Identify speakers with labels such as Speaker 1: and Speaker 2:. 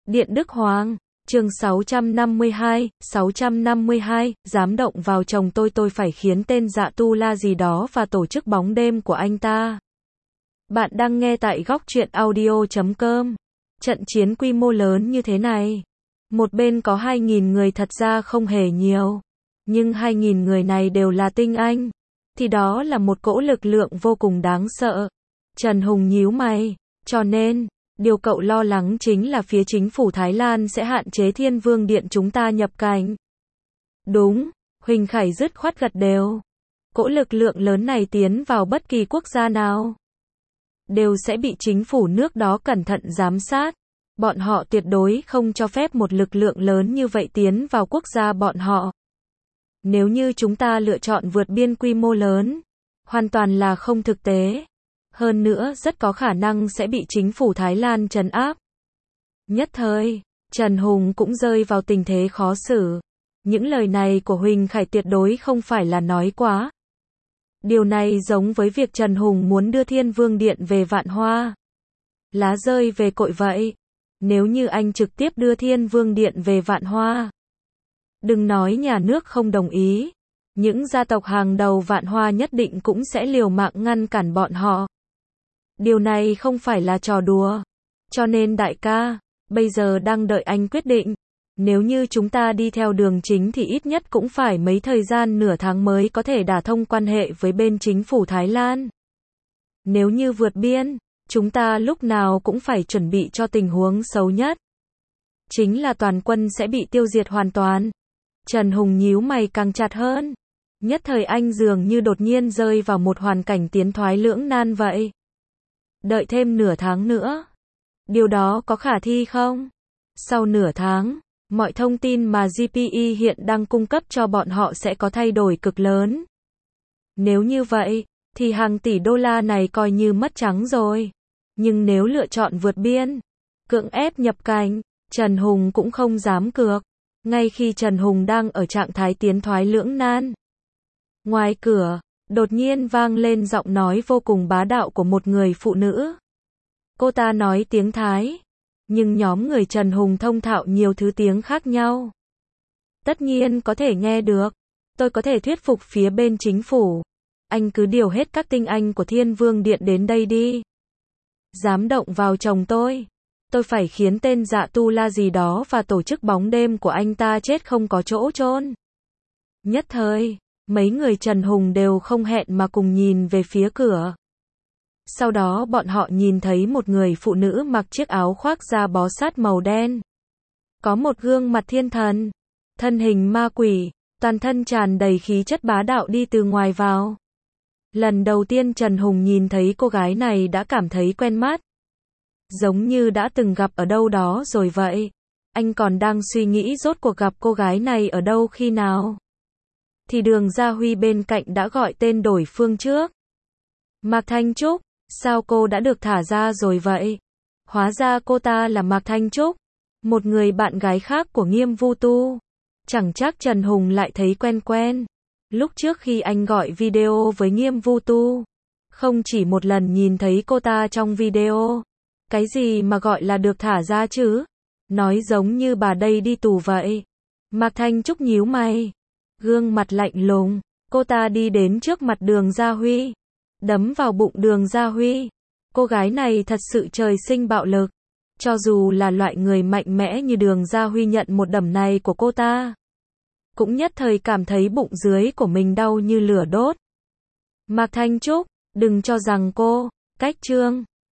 Speaker 1: Điện Đức Hoàng, chương 652, dám động vào chồng tôi phải khiến tên Dạ Tu La gì đó và tổ chức bóng đêm của anh ta. Bạn đang nghe tại góc truyện audio.com. Trận chiến quy mô lớn như thế này. Một bên có 2.000 người thật ra không hề nhiều. Nhưng 2.000 người này đều là tinh anh. Thì đó là một cỗ lực lượng vô cùng đáng sợ. Trần Hùng nhíu mày. Cho nên, điều cậu lo lắng chính là phía chính phủ Thái Lan sẽ hạn chế Thiên Vương Điện chúng ta nhập cảnh. Đúng, Huỳnh Khải dứt khoát gật đều. Cỗ lực lượng lớn này tiến vào bất kỳ quốc gia nào, đều sẽ bị chính phủ nước đó cẩn thận giám sát. Bọn họ tuyệt đối không cho phép một lực lượng lớn như vậy tiến vào quốc gia bọn họ. Nếu như chúng ta lựa chọn vượt biên quy mô lớn, hoàn toàn là không thực tế. Hơn nữa rất có khả năng sẽ bị chính phủ Thái Lan trấn áp. Nhất thời, Trần Hùng cũng rơi vào tình thế khó xử. Những lời này của Huỳnh Khải tuyệt đối không phải là nói quá. Điều này giống với việc Trần Hùng muốn đưa Thiên Vương Điện về Vạn Hoa. Lá rơi về cội vậy. Nếu như anh trực tiếp đưa Thiên Vương Điện về Vạn Hoa, đừng nói nhà nước không đồng ý, những gia tộc hàng đầu Vạn Hoa nhất định cũng sẽ liều mạng ngăn cản bọn họ. Điều này không phải là trò đùa. Cho nên đại ca, bây giờ đang đợi anh quyết định. Nếu như chúng ta đi theo đường chính thì ít nhất cũng phải mấy thời gian nửa tháng mới có thể đả thông quan hệ với bên chính phủ Thái Lan. Nếu như vượt biên, chúng ta lúc nào cũng phải chuẩn bị cho tình huống xấu nhất. Chính là toàn quân sẽ bị tiêu diệt hoàn toàn. Trần Hùng nhíu mày càng chặt hơn. Nhất thời anh dường như đột nhiên rơi vào một hoàn cảnh tiến thoái lưỡng nan vậy. Đợi thêm nửa tháng nữa. Điều đó có khả thi không? Sau nửa tháng, mọi thông tin mà GPE hiện đang cung cấp cho bọn họ sẽ có thay đổi cực lớn. Nếu như vậy, thì hàng tỷ đô la này coi như mất trắng rồi. Nhưng nếu lựa chọn vượt biên, cưỡng ép nhập cảnh, Trần Hùng cũng không dám cược. Ngay khi Trần Hùng đang ở trạng thái tiến thoái lưỡng nan, ngoài cửa, đột nhiên vang lên giọng nói vô cùng bá đạo của một người phụ nữ. Cô ta nói tiếng Thái, nhưng nhóm người Trần Hùng thông thạo nhiều thứ tiếng khác nhau. Tất nhiên có thể nghe được. Tôi có thể thuyết phục phía bên chính phủ. Anh cứ điều hết các tinh anh của Thiên Vương Điện đến đây đi. Dám động vào chồng tôi phải khiến tên Dạ Tu La gì đó và tổ chức bóng đêm của anh ta chết không có chỗ chôn. Nhất thời, mấy người Trần Hùng đều không hẹn mà cùng nhìn về phía cửa. Sau đó bọn họ nhìn thấy một người phụ nữ mặc chiếc áo khoác da bó sát màu đen. Có một gương mặt thiên thần, thân hình ma quỷ, toàn thân tràn đầy khí chất bá đạo đi từ ngoài vào. Lần đầu tiên Trần Hùng nhìn thấy cô gái này đã cảm thấy quen mắt. Giống như đã từng gặp ở đâu đó rồi vậy. Anh còn đang suy nghĩ rốt cuộc gặp cô gái này ở đâu khi nào. Thì Đường Gia Huy bên cạnh đã gọi tên đối phương trước. Mạc Thanh Trúc, sao cô đã được thả ra rồi vậy? Hóa ra cô ta là Mạc Thanh Trúc, một người bạn gái khác của Nghiêm Vu Tu. Chẳng chắc Trần Hùng lại thấy quen quen. Lúc trước khi anh gọi video với Nghiêm Vu Tu, không chỉ một lần nhìn thấy cô ta trong video. Cái gì mà gọi là được thả ra chứ? Nói giống như bà đây đi tù vậy. Mạc Thanh Trúc nhíu mày, gương mặt lạnh lùng. Cô ta đi đến trước mặt Đường Gia Huy, đấm vào bụng Đường Gia Huy. Cô gái này thật sự trời sinh bạo lực. Cho dù là loại người mạnh mẽ như Đường Gia Huy nhận một đấm này của cô ta, cũng nhất thời cảm thấy bụng dưới của mình đau như lửa đốt. Mạc Thanh Trúc, đừng cho rằng cô, cách trương,